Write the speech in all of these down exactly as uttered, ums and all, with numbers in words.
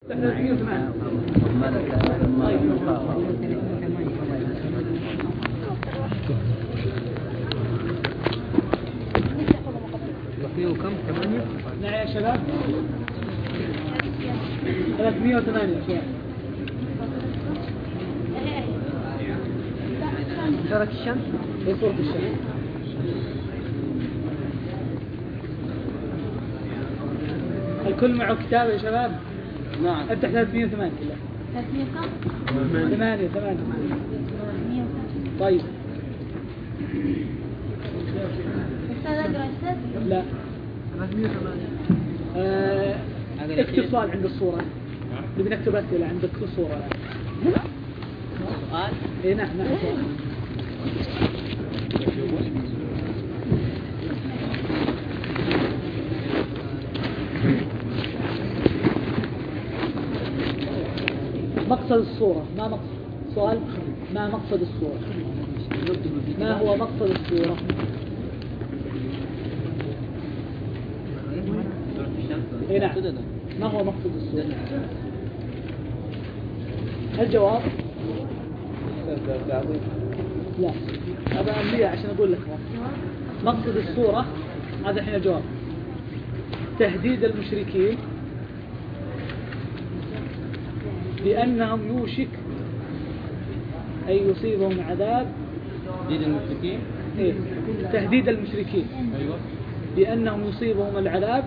بقيه كم؟ ثمانية؟ نعم يا شباب ثلاثمائة وثمانية يا شباب. سورة الشمس؟ ايه سورة الشمس؟ الكل معه كتاب يا شباب؟ نعم. افتح ثلاثمائة وثمانية كله. ثلاثمائة كم؟ ثمانية ثمانية. طيب. أستاذ أقرأ أستاذ؟ لا. ثلاثمائة وثمانية. آه، اكتب سؤال عند الصورة. نبي نكتب أسئلة عندك في الصورة. سؤال؟ اي نعم نعم سؤال. مقصد الصورة ما مقصد سؤال ما مقصد الصورة ما هو مقصد الصورة؟ اي نعم ما هو مقصد الصورة؟ الجواب لا هذا أملية عشان أقول لك مقصد الصورة هذا الحين الجواب تهديد المشركين بأنهم يوشك أن يصيبهم عذاب. تهديد المشركين؟ إيه؟ تهديد المشركين أيوة. بأنهم يصيبهم العذاب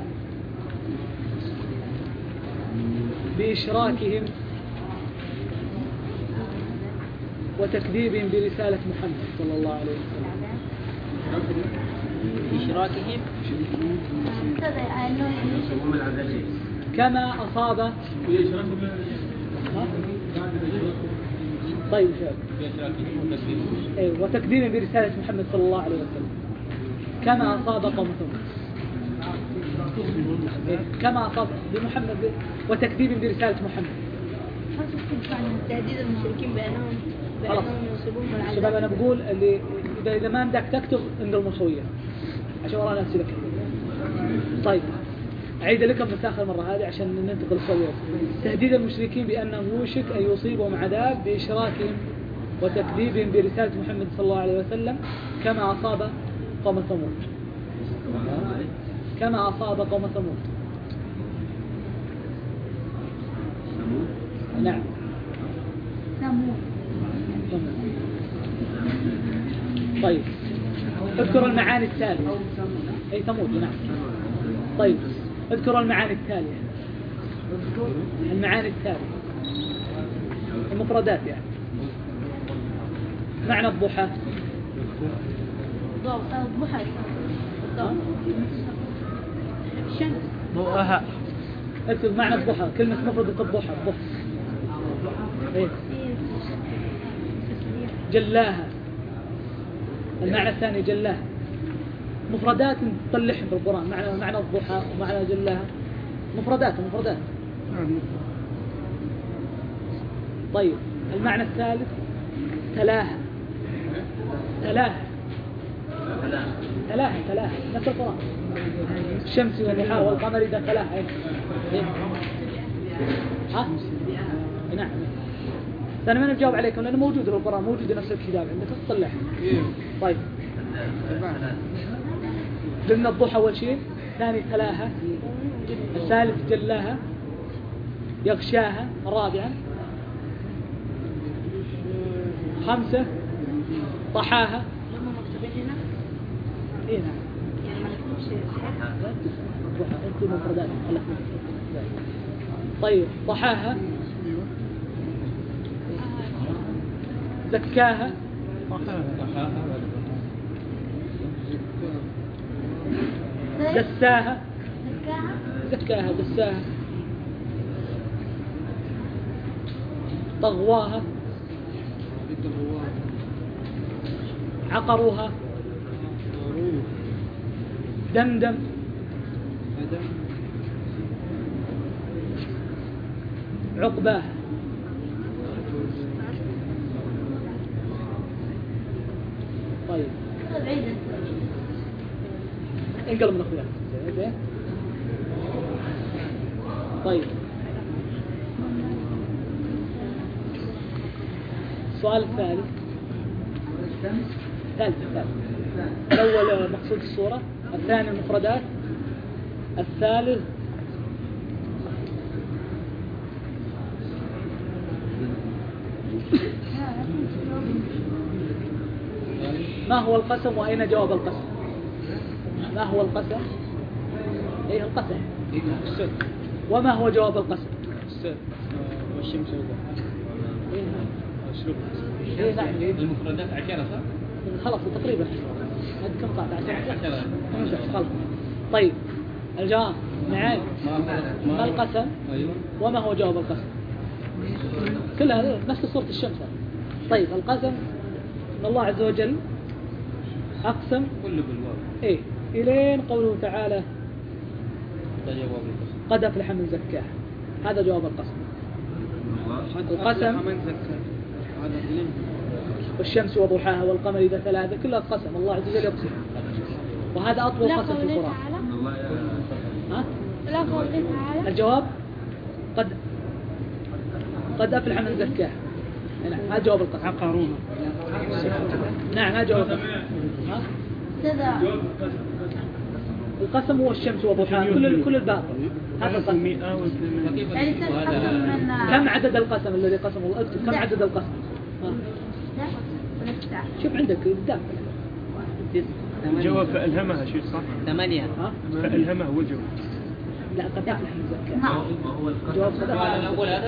بإشراكهم وتكذيبهم برسالة محمد صلى الله عليه وسلم. بإشراكهم كما أصاب ها؟ طيب شاب إيه وتكذيبهم برسالة محمد صلى الله عليه وسلم كما أصاب قوم ثمود. إيه؟ كما أصاب بمحمد وتكذيبهم برسالة محمد. تهديد المشركين بأنهم بأنهم يصيبون العذاب. شباب أنا بقول اللي إذا إذا ما بدك تكتب عند المصوية عشان ورانا نفسي لك. طيب أعيد لكم بس آخر مرة هذه عشان ننتقل الصوت. تهديد المشركين بأنهم يوشك أن يصيبهم عذاب بإشراكهم وتكذيبهم برسالة محمد صلى الله عليه وسلم كما أصاب قوم ثمود. كما أصاب قوم ثمود. نعم. ثمود. طيب اذكروا المعاني التالية. أي ثمود نعم. طيب اذكروا المعاني التالية. المعاني التالية المفردات يعني. معنى الضحى ضوء الضحى الضوء الشمس ضوءها. اكتب معنى الضحى كلمة مفردة الضحى الضحى إيه؟ جلاها. المعنى الثاني جلاها. مفردات تطلعهم في القرآن معنى معنى الضحى ومعنى جلاها مفردات مفردات. طيب المعنى الثالث تلاها تلاها تلاها تلاها نفس القرآن الشمس والضحى والقمر إذا تلاها إيه؟ ها؟ نعم. أنا ما نجاوب عليكم لأنه موجود في القرآن موجود نفس الكتاب عندك تطلعها. طيب قلنا الضحى أول شيء ثاني تلاها الثالث جلاها يغشاها رابعا خمسة طحاها. لما مكتوبين هنا إيه نعم يعني ما نكتبش الضحى أنت مفردات. طيب طحاها زكاها دساها زكاها دساها طغواها عقروها دمدم عقباها. طيب انقلب من اخوياك. طيب السؤال الثالث ثالث الثالث الأول مقصود الصورة، الثاني المفردات، الثالث ما هو القسم وأين جواب القسم؟ ما هو القسم؟ أيه القسم. وما هو جواب القسم؟ والشمس والضحى. إيه نعم. أسلوب إيه نعم. المفردات عشرة صح؟ خلاص تقريبا هذه كم قاعدة؟ عشرة. خمسة خلاص. طيب الجواب نعم. ما ما القسم؟ أيوة. وما هو جواب القسم؟ كلها نفس صورة الشمس. طيب القسم ان الله عز وجل أقسم كله بالواو. إيه إلين قوله تعالى هذا جواب القسم. قد أفلح من زكاه، هذا جواب القسم. القسم من زكاه هذا كلمة. والشمس وضحاها والقمر إذا تلاها كلها قسم، الله عز وجل يقسم، وهذا أطول لا قسم في قوله القرآن. تعالى ها؟ لا قوله تعالى الجواب قد قد أفلح من زكاه. نعم هذا جواب القسم. عقروها. نعم هذا جواب القسم. ها؟ كذا القسم هو الشمس وضحاها كل كل الباقي هذا القسم. يعني تتقسم من كم عدد القسم الذي قسمه الله؟ اكتب كم عدد القسم. ها؟ لا ولا تسعة. شوف عندك قدام. جواب فألهمها شيء صح؟ ثمانية. ها؟ فألهمها وجه. لا قد أفلح من زكاه. نعم. جواب قد أفلح من الأول زكاه. هذا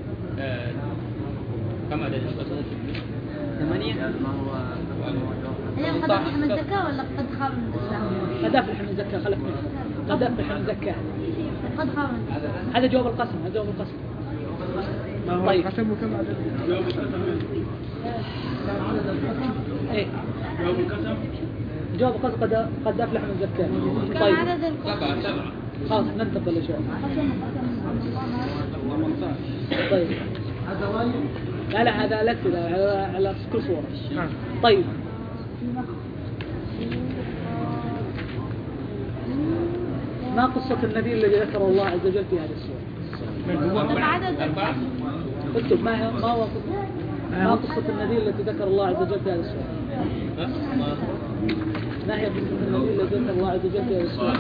كم عدد القسم؟ ثمانية. هي قد أفلح من زكاة ولا قد خاب من زكاة؟ قد أفلح من زكاه خلف منه. قد أفلح من زكاه. قد خاب من زكاة. هذا جواب القسم. هذا جواب القسم. ما هو طيب. القسم وكم عدد؟ جواب القسم. إيه. جواب القسم. جواب القسم قد قد أفلح من زكاه. كم طيب عدد القسم؟ سبعة سبعة. خلاص ننتقل لشيء. قسم قسم طيب لا لا هذا الأسئلة على على كل صورة. نعم. طيب ما قصة النبي الذي ذكره الله عز وجل في هذه السورة؟ من هو؟ كم عدد أربعة. اكتب ما هي ما هو ما قصة النبي التي ذكر الله عز وجل في هذه السورة؟ ها؟ ما ما هي قصة النبي الذي ذكر الله عز وجل في هذه السورة؟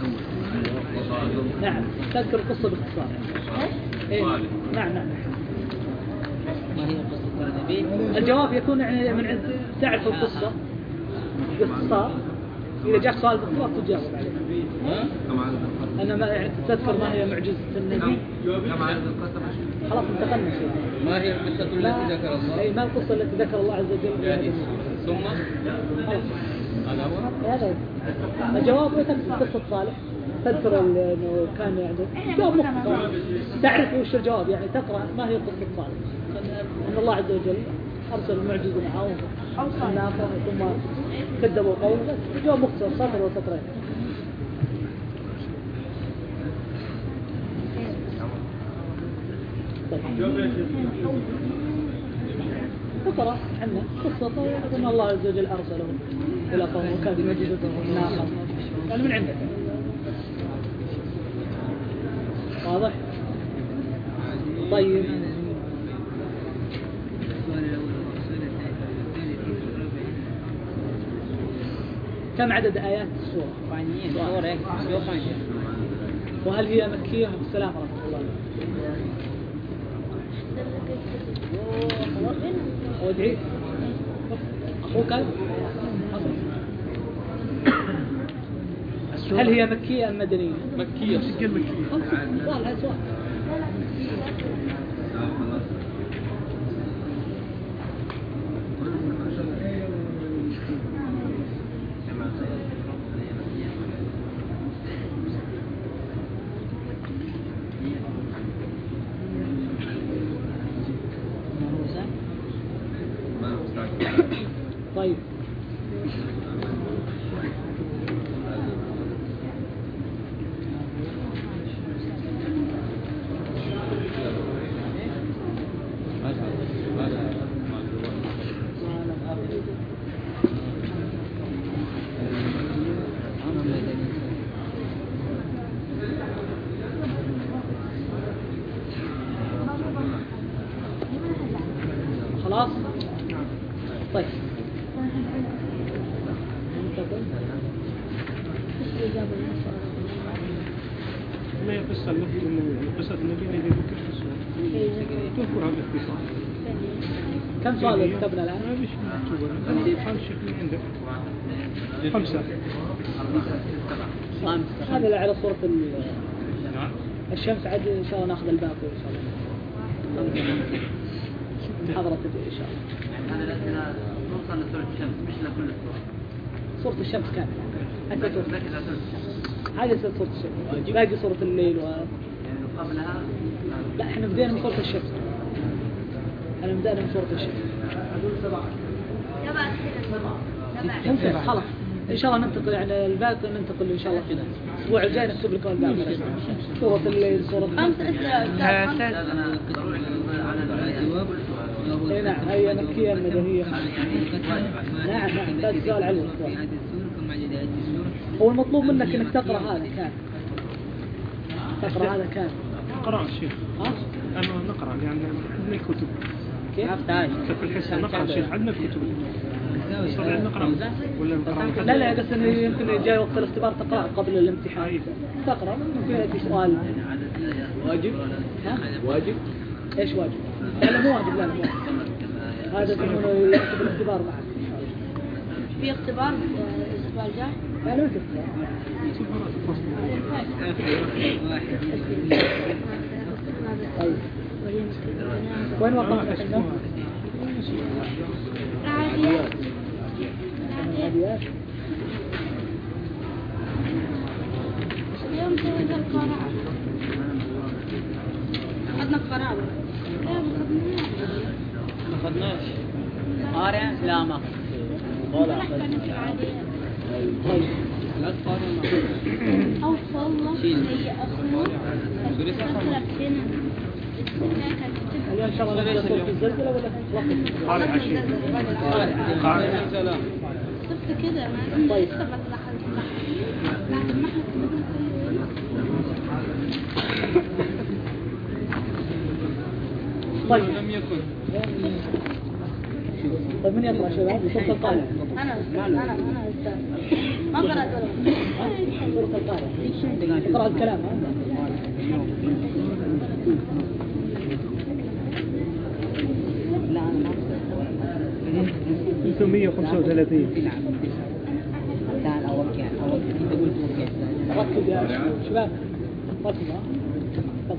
نعم تذكر القصة باختصار. إيه؟ نعم نعم. ما هي قصة النبي؟ الجواب يكون يعني من عند تعرف القصة باختصار، إذا جاء سؤال باختصار تجاوب عليه. ها؟ أنا ما يعني تذكر ما هي معجزة النبي. خلاص انتقلنا شيء. ما هي القصة التي ذكر الله؟ أي ما القصة التي ذكر الله عز وجل في هذه يعني السورة؟ ثم خلاص هذا هو. هذا هو. الجواب تذكر قصة صالح، تذكر انه كان يعني جواب مختصر، تعرف وش الجواب يعني تقرأ ما هي قصة صالح، أن الله عز وجل أرسل المعجزة معه الناقة ثم كذبوا قومه، بس جواب مختصر سطر وسطرين. اقرأ عنه قصة أن الله عز وجل أرسله إلى قومه وكان بمعجزته ناقة، يعني من عندك. واضح؟ طيب كم عدد آيات السورة؟ سؤال. وهل هي مكية؟ السلام ورحمة الله. وادعي أخوك هل هي مكية أم مدنية؟ مكية. سجل مكية. سؤال هذا سؤال. طيب خلاص طيب ما يقص النبي إنه قصة النبي أن يذكر في السورة تذكرها باختصار. كم سؤال كتبنا الآن؟ ما فيش مكتوبة خمس شكل عندك خمسة هذا اللي على صورة الشمس عاد إن شاء الله ناخذ الباقي إن شاء الله محاضرة إن شاء الله. هذا الأسئلة توصل لسورة الشمس مش لكل السورة. صورة الشمس كانت حتى صورة لكن لا تنسى. هذه صورة الشمس باقي صورة الليل و... يعني قبلها لا احنا بدينا من صورة الشمس. احنا بدينا من صورة الشمس. سبع سنين سبع ممتاز خلاص ان شاء الله ننتقل يعني الباقي ننتقل ان شاء الله كذا الاسبوع الجاي نكتب لكم الباقي صورة الليل صورة خمس أسئلة أستاذ. أنا ضروري على الجواب. اي نعم هي مكية المدنية. نعم نعم بس سؤال علم هو المطلوب منك انك تقرأ هذا كان تقرأ هذا كان نقرأ الشيخ. ها؟ أنا نقرأ يعني عندنا كتب. كيف؟ في الحصة نقرأ الشيخ عندنا كتب. نستطيع نقرأ ولا نقرأ؟ لا لا بس انه يمكن جاي وقت الاختبار تقرأ قبل الامتحان تقرأ ممكن يأتي سؤال واجب؟ ها؟ واجب؟ ايش واجب؟ لا مو واجب لا مو واجب هذا يسمونه يكتب الاختبار معك في اختبار الأسبوع الجاي؟ لا لا ما في طيب وين وقفنا احنا؟ عاديات. عاديات اليوم سوينا القراءة. أخذنا القراءة. لا ما أخذناش. قارئ؟ لا ما ولا عاديات. طيب لا تقارن. أوصل هي أخوه تذكرت هنا اليوم ان شاء الله نبدأ صورة الزلزلة ولا وقف؟ قارئ عشير. قارئ. سلام. صرت كده ما طيب. طيب لم يكن. طيب من يقرأ شباب؟ صورة القارئ أنا أنا أنا أستاذ ما قرأت ولا صورة القارئ اقرأ الكلام ها؟ ثلاثمئة وخمسة وثلاثين. كان أول كان أول أنت قلت وكيف. ركز يا شباب ركز ها تفضل.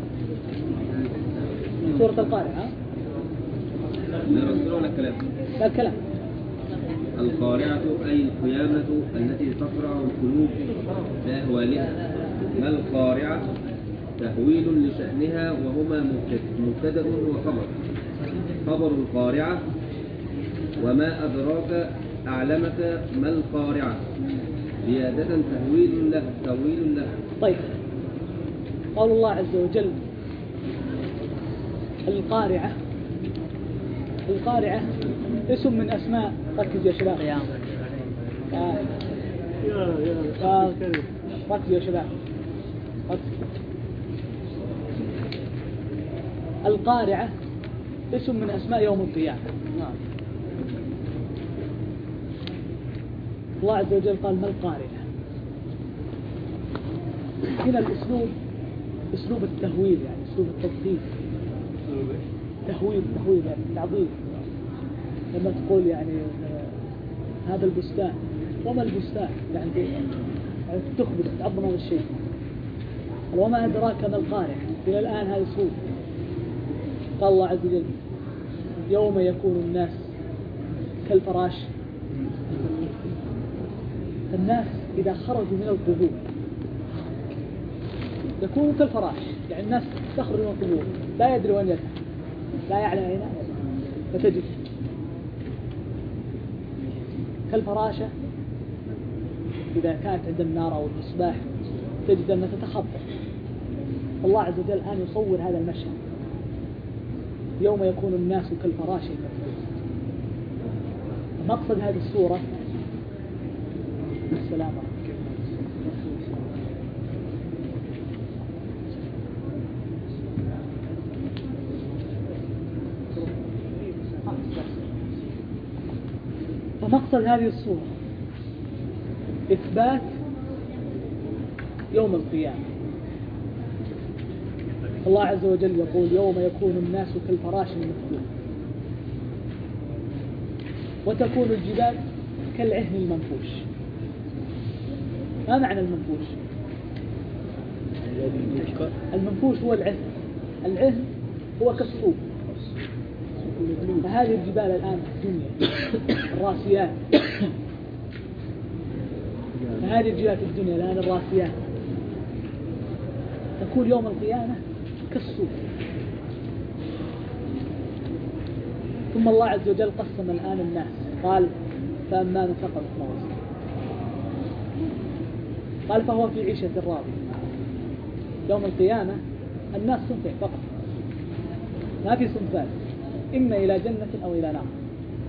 سورة القارئ ها؟ نرسل ولا كلام؟ لا الكلام. القارعة أي القيامة التي تقرع القلوب بأهوالها. ما القارعة؟ تهويل لشأنها وهما مبتدأ وخبر. خبر القارعة وما أدراك أعلمك ما القارعة زيادة تهويل له تهويل له. طيب قول الله عز وجل القارعة. القارعة اسم من أسماء ركز يا شباب قيام. آه. يا يا آه. ركز يا شباب ركز. القارعة اسم من أسماء يوم القيامة. الله عز وجل قال ما القارعة. هنا الأسلوب أسلوب التهويل يعني أسلوب التضخيم تهويل تهويل يعني تعظيم. لما تقول يعني هذا البستان وما البستان يعني تخبر تعظم هذا الشيء. وما أدراك ما القارعة إلى الآن هذا سوء. قال الله عز وجل يوم يكون الناس كالفراش. الناس إذا خرجوا من القبور يكونوا كالفراش يعني الناس تخرج من القبور لا يدري وين يذهب لا يعلم أين فتجد كالفراشة إذا كانت عند النار أو المصباح تجد أنها تتخبط. الله عز وجل الآن يصور هذا المشهد يوم يكون الناس كالفراش المبثوث. مقصد هذه السورة السلامة فمقصد هذه الصورة إثبات يوم القيامة. الله عز وجل يقول يوم يكون الناس كالفراش المبثوث وتكون الجبال كالعهن المنفوش. ما معنى المنفوش؟ المنفوش هو العهن، العهن هو كالصوف. فهذه الجبال الآن في الدنيا الراسيات، فهذه الجبال في الدنيا الآن الراسيات تكون يوم القيامة كالصوف. ثم الله عز وجل قسم الآن الناس، قال فأما من ثقلت موازينه قال فهو في عيشة راضية. يوم القيامة الناس صنفين فقط، ما في صنفان، إما إلى جنة أو إلى نار.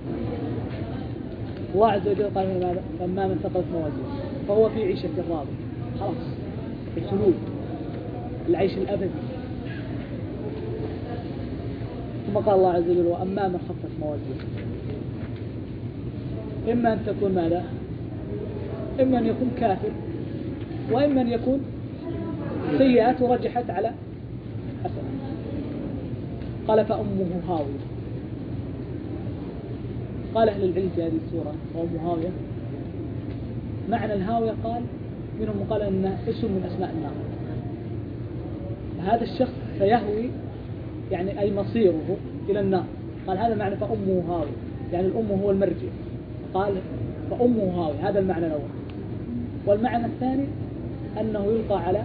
الله عز وجل قال ماذا؟ فأما من ثقلت موازينه فهو في عيشة راضية، خلاص الخلود، العيش الأبدي. ثم قال الله عز وجل وأما من خفت موازينه إما أن تكون ماذا؟ إما أن يكون كافر، وإما أن يكون سيئات رجحت على حسنة. قال فأمه هاوية. قال أهل العلم في هذه السورة وأمه هاوية، معنى الهاوية قال منهم قال أنه اسم من أسماء النار. هذا الشخص سيهوي يعني أي مصيره إلى النار. قال هذا معنى فأمه هاوية، يعني الأم هو المرجع. قال فأمه هاوية، هذا المعنى الأول. والمعنى الثاني أنه يلقى على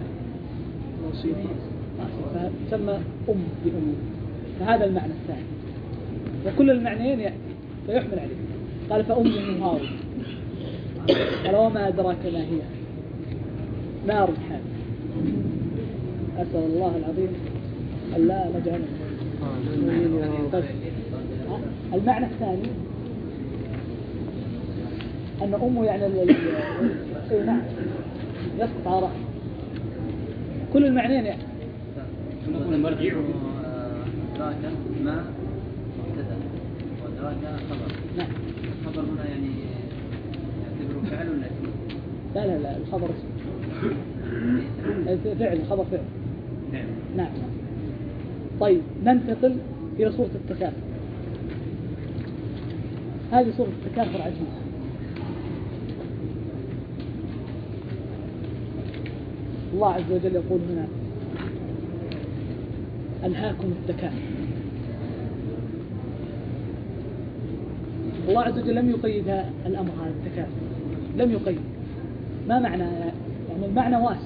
فتسمى أم بأمه، فهذا المعنى الثاني. وكل المعنيين يأتي فيحمل عليه. قال فأمه هاوية. قال وما أدراك ما هي؟ نار حامية. أسأل الله العظيم ألا نجعل. طيب. المعنى الثاني أن أمه يعني ال نعم يسقط على رأسه. كل المعنيين يعني المرجع أدراك ما مبتدأ وأدراك خبر. نعم. الخبر هنا يعني يعتبره فعل ولا اسم؟ لا لا لا الخبر اسم. فعل الخبر فعل. نعم. نعم. طيب ننتقل إلى صورة التكاثر. هذه صورة التكاثر عجيبة. الله عز وجل يقول هنا ألهاكم التكاثر. الله عز وجل لم يقيد الأمر هذا التكاثر، لم يقيد. ما معنى؟ يعني المعنى واسع،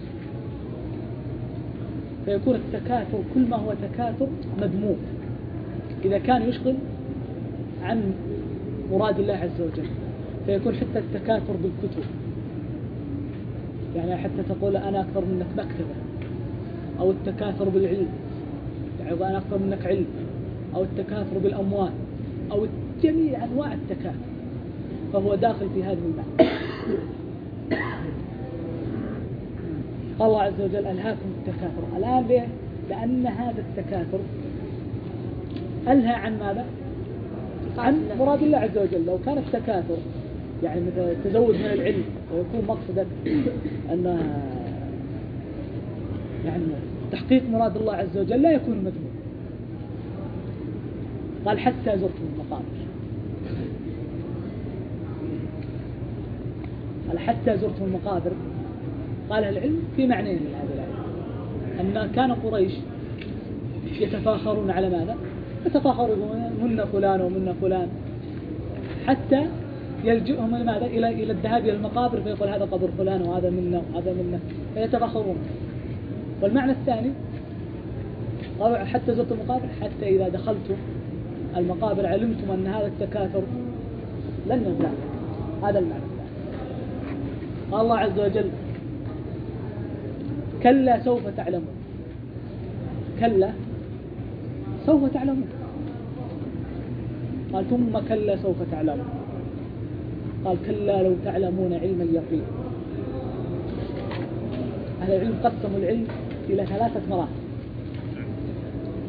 فيكون التكاثر كل ما هو تكاثر مذموم إذا كان يشغل عن مراد الله عز وجل. فيكون حتى التكاثر بالكتب، يعني حتى تقول أنا أكثر منك مكتبة، أو التكاثر بالعلم، يعني أنا أكثر منك علم، أو التكاثر بالأموال، أو جميع أنواع التكاثر، فهو داخل في هذه المعنى. قال الله عز وجل ألهاكم التكاثر. الآن ليه؟ لأن هذا التكاثر ألهى عن ماذا؟ عن مراد الله عز وجل. لو كان التكاثر يعني مثل التزود من العلم ويكون مقصدك أن يعني تحقيق مراد الله عز وجل لا يكون مذموم. قال حتى زرتم المقابر. قال حتى زرتم المقابر. قال العلم في معنيين لهذا العلم، أن كان قريش يتفاخرون على ماذا؟ يتفاخرون منا فلان ومنا فلان، حتى يلجئهم لماذا؟ إلى إلى الذهاب إلى المقابر، فيقول هذا قبر فلان وهذا منا وهذا منا، فيتفاخرون. والمعنى الثاني قالوا حتى زرتم المقابر، حتى إذا دخلتم المقابر علمتم أن هذا التكاثر لن ينفع. هذا المعنى الثاني. قال الله عز وجل كلا سوف تعلمون. كلا سوف تعلمون. قال ثم كلا سوف تعلمون. قال كلا لو تعلمون علم اليقين. أهل العلم قسموا العلم إلى ثلاثة مراتب.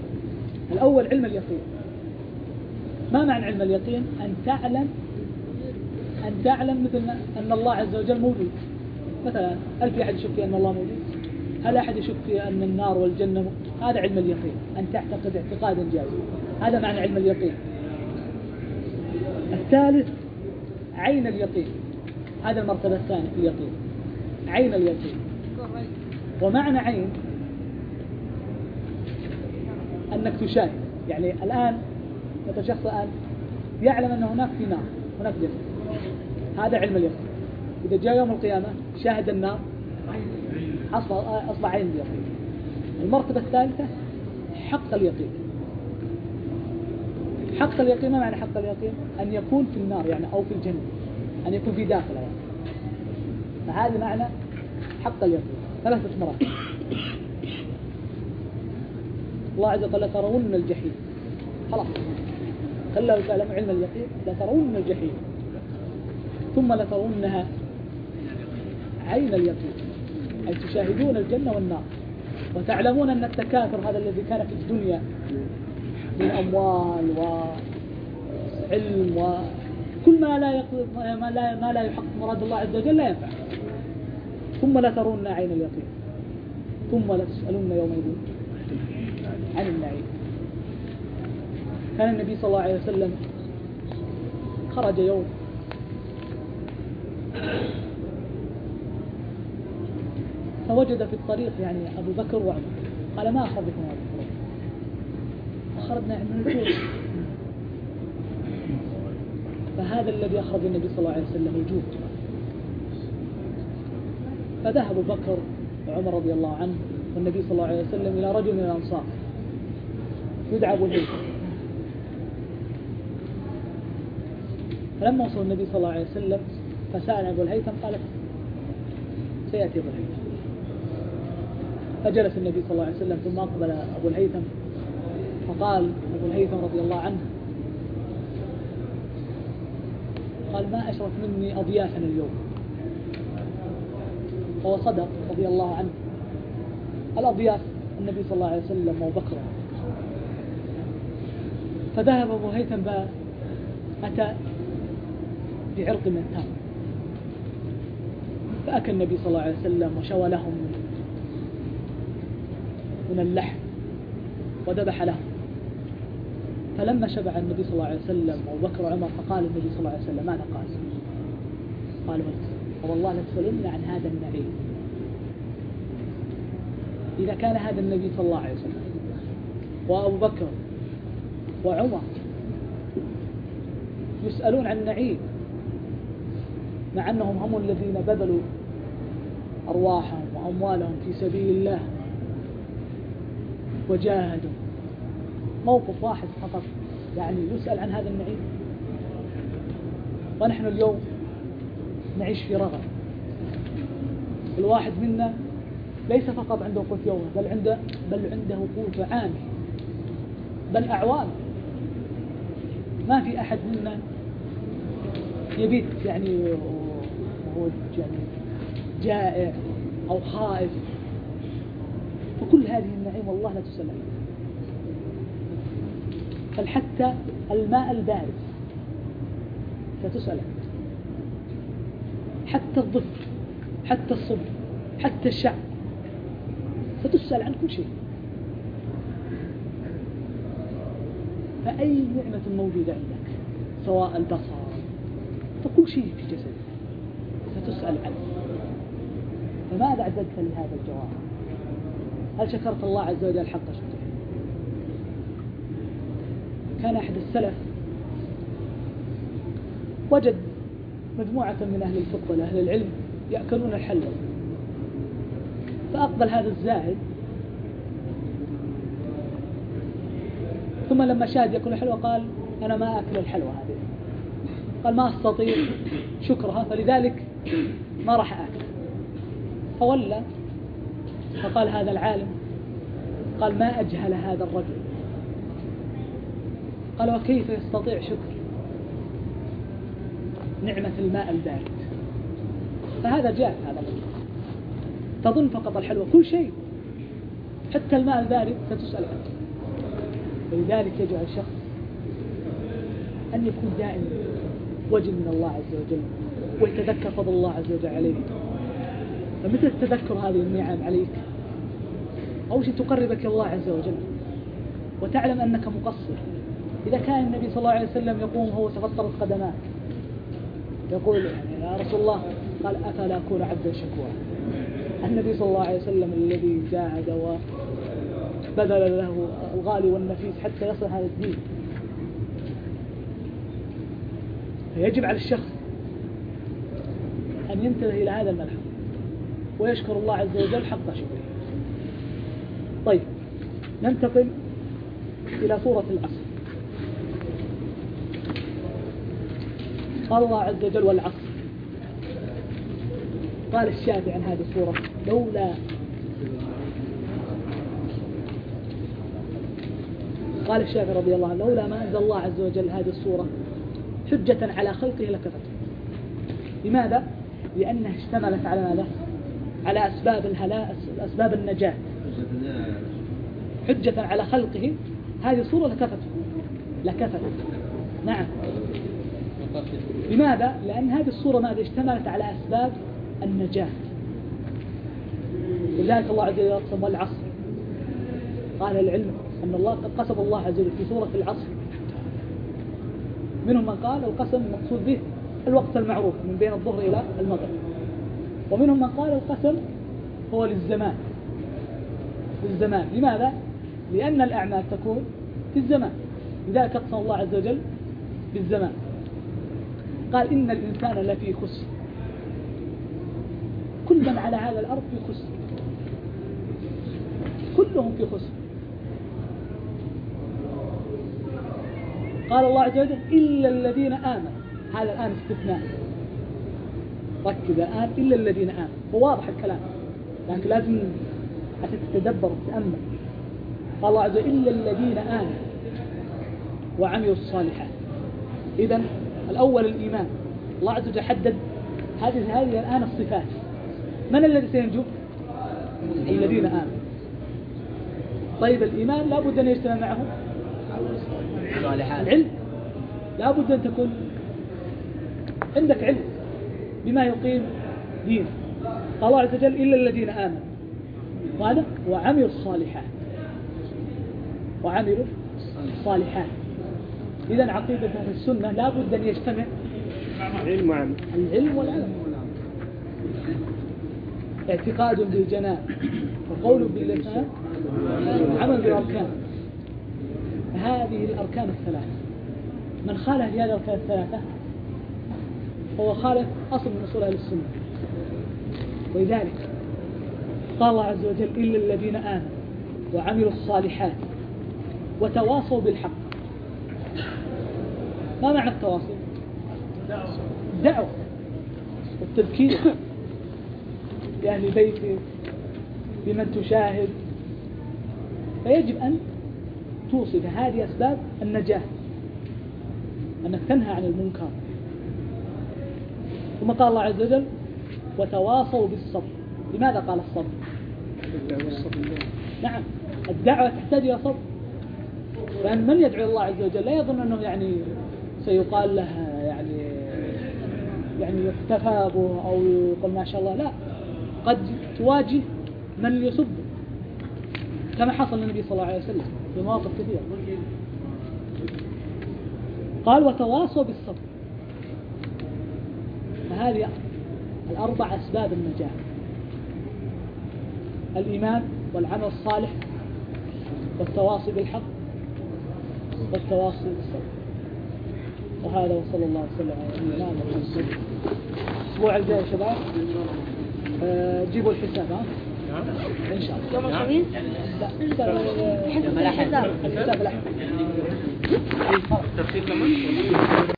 الأول علم اليقين. ما معنى علم اليقين؟ أن تعلم أن تعلم مثل أن الله عز وجل موجود. مثلا هل في أحد يشك في أن الله موجود؟ هل أحد يشك في أن النار والجنة م... هذا علم اليقين، أن تعتقد اعتقادا جازما، هذا معنى علم اليقين. الثالث عين اليقين، هذا المرتبة الثانية في اليقين، عين اليقين. ومعنى عين أنك تشاهد، يعني الآن مثلا شخص الآن يعلم أن هناك في نار، هناك جنة، هذا علم اليقين. إذا جاء يوم القيامة شاهد النار أصبح أصبح عين اليقين. المرتبة الثالثة حق اليقين. حق اليقين ما معنى حق اليقين؟ أن يكون في النار يعني أو في الجنة، أن يكون في داخلها يعني. فهذا معنى حق اليقين. ثلاثة مرات الله عز وجل لترون الجحيم، خلاص كلا وتعلم علم اليقين لترون الجحيم ثم لترونها عين اليقين، أي تشاهدون الجنة والنار وتعلمون أن التكاثر هذا الذي كان في الدنيا من أموال وعلم وكل ما لا يقضي ما لا ما لا يحقق مراد الله عز وجل لا ينفع. ثم لترون عين اليقين ثم لتسألون يومئذ عن النعيم. كان النبي صلى الله عليه وسلم خرج يوم فوجد في الطريق يعني أبو بكر وعمر، قال ما أخرجكم هذا الطريق؟ أخرجنا من الجوع. فهذا الذي أخرج النبي صلى الله عليه وسلم الجوع. فذهب أبو بكر وعمر رضي الله عنه والنبي صلى الله عليه وسلم إلى رجل من الأنصار يدعى أبو الهيثم. فلما وصل النبي صلى الله عليه وسلم فسأل أبو الهيثم قال سيأتي أبو الهيثم. فجلس النبي صلى الله عليه وسلم ثم أقبل أبو الهيثم فقال أبو الهيثم رضي الله عنه قال ما أشرف مني أضيافا اليوم. فهو صدق رضي الله عنه. الأضياف النبي صلى الله عليه وسلم وبكر. فذهب أبو الهيثم أتى بعرق من التمر فأكل النبي صلى الله عليه وسلم وشوى لهم من اللحم وذبح لهم. فلما شبع النبي صلى الله عليه وسلم وأبو بكر وعمر فقال النبي صلى الله عليه وسلم ماذا قال؟ قال والله لتسألن عن هذا النعيم. إذا كان هذا النبي صلى الله عليه وسلم وأبو بكر وعمر يسألون عن نعيم مع أنهم هم الذين بذلوا أرواحهم وأموالهم في سبيل الله وجاهدوا، موقف واحد فقط يعني يسأل عن هذا النعيم. ونحن اليوم نعيش في رغد. الواحد منا ليس فقط عنده قوت يومه بل عنده بل عنده قوت عامه بل أعوام. ما في أحد منا يبيت يعني وهو يعني جائع أو خائف. فكل هذه النعيم والله لا تسأل عنها. بل حتى الماء البارد ستسأل عنه، حتى الظل، حتى الصبح، حتى الشعب، ستسأل عن كل شيء. فأي نعمة موجودة عندك سواء البصر فكل شيء في جسدك ستسأل عنه. فماذا أعددت لهذا الجواب؟ هل شكرت الله عز وجل حق شكره؟ كان أحد السلف وجد مجموعة من أهل الفقه وأهل العلم يأكلون الحلوى، فأقبل هذا الزاهد ثم لما شاهد يأكل الحلوى قال أنا ما أكل الحلوى هذه، قال ما أستطيع شكرها فلذلك ما راح أكل. فولى فقال هذا العالم قال ما أجهل هذا الرجل. قال وكيف يستطيع شكر نعمة الماء البارد؟ فهذا جاء هذا الرجل تظن فقط الحلوى كل شيء حتى الماء البارد ستسأل عنه. ولذلك يجب على الشخص أن يكون دائما وجل من الله عز وجل ويتذكر فضل الله عز وجل عليه. فمثل تذكر هذه النعم عليك أول شيء تقربك إلى الله عز وجل وتعلم أنك مقصر. إذا كان النبي صلى الله عليه وسلم يقوم وهو تفطرت قدماه يقول يا رسول الله قال أفلا أكون عبدا شكورا. النبي صلى الله عليه وسلم الذي جاهد وبذل له الغالي والنفيس حتى يصل هذا الدين. فيجب على الشخص أن ينتبه إلى هذا الملحظ ويشكر الله عز وجل حق شكره. طيب ننتقل إلى سورة العصر. قال الله عز وجل والعصر. قال الشافعي عن هذه السورة لولا قال الشافعي رضي الله عنه لولا ما أنزل الله عز وجل هذه السورة حجة على خلقه لكفته. لماذا؟ لأنها اشتملت على ماذا؟ على أسباب الهلاك أسباب النجاة. حجة على خلقه هذه السورة لكفته لكفته نعم. لماذا؟ لأن هذه السورة ماذا اشتملت على أسباب النجاة. لذلك الله عز وجل يقسم والعصر. قال العلم أن الله قد قسم الله عز وجل في سورة العصر. منهم من قال القسم المقصود به الوقت المعروف من بين الظهر إلى المغرب، ومنهم من قال القسم هو للزمان للزمان. لماذا؟ لأن الأعمال تكون في الزمان، لذلك قسم الله عز وجل بالزمان. قال إن الإنسان لفي خسر، كل من على هذا الأرض في خسر، كلهم في خسر. قال الله عز وجل إلا الذين آمنوا. هذا الآن استثناء، ركز الآن إلا الذين آمنوا. هو واضح الكلام لكن لازم حتى تتدبر وتتأمل. قال الله عز وجل إلا الذين آمنوا وعملوا الصالحات. إذن الأول الإيمان. الله عز وجل حدد هذه هذه الآن الصفات. من الذي سينجو؟ الذين آمنوا. طيب الإيمان لا بد أن يجتمع معه العلم، لا بد أن تكون عندك علم بما يقيم دين. قال الله عز وجل إلا الذين آمنوا قال وعملوا الصالحات وعملوا الصالحات. إذن عقيدة أهل السنة لا بد أن يجتمع العلم وعمل العلم والعمل. اعتقاد بالجنان وقول باللسان وعمل بالأركان. هذه الأركان الثلاثة من خالف هذه الأركان الثلاثة هو خالف أصل من أصول أهل السنة. ولذلك قال الله عز وجل إلا الذين آمنوا وعملوا الصالحات وتواصوا بالحق. ما معنى التواصل؟ دعوة والتذكير لأهل بيتك بمن تشاهد. فيجب أن توصي هذه أسباب النجاة، أنك تنهى عن المنكر. ثم قال الله عز وجل وتواصوا بالصبر. لماذا قال الصبر؟ نعم الدعوة تحتاج إلى صبر. لأن من يدعو الله عز وجل لا يظن أنه يعني سيقال له يعني يعني يكتفى به أو يقول ما شاء الله. لا، قد تواجه من يسب كما حصل للنبي صلى الله عليه وسلم في مواقف كثيرة. قال وتواصوا بالصبر. فهذه الأربع أسباب النجاة: الإيمان والعمل الصالح والتواصي بالحق والتواصي بالصبر. وهذا وصلى الله وسلم على نبينا محمد. الأسبوع الجاي يا شباب أه جيبوا الحساب ها إن شاء الله. يوم الخميس الحساب الحساب الحساب الأحمر.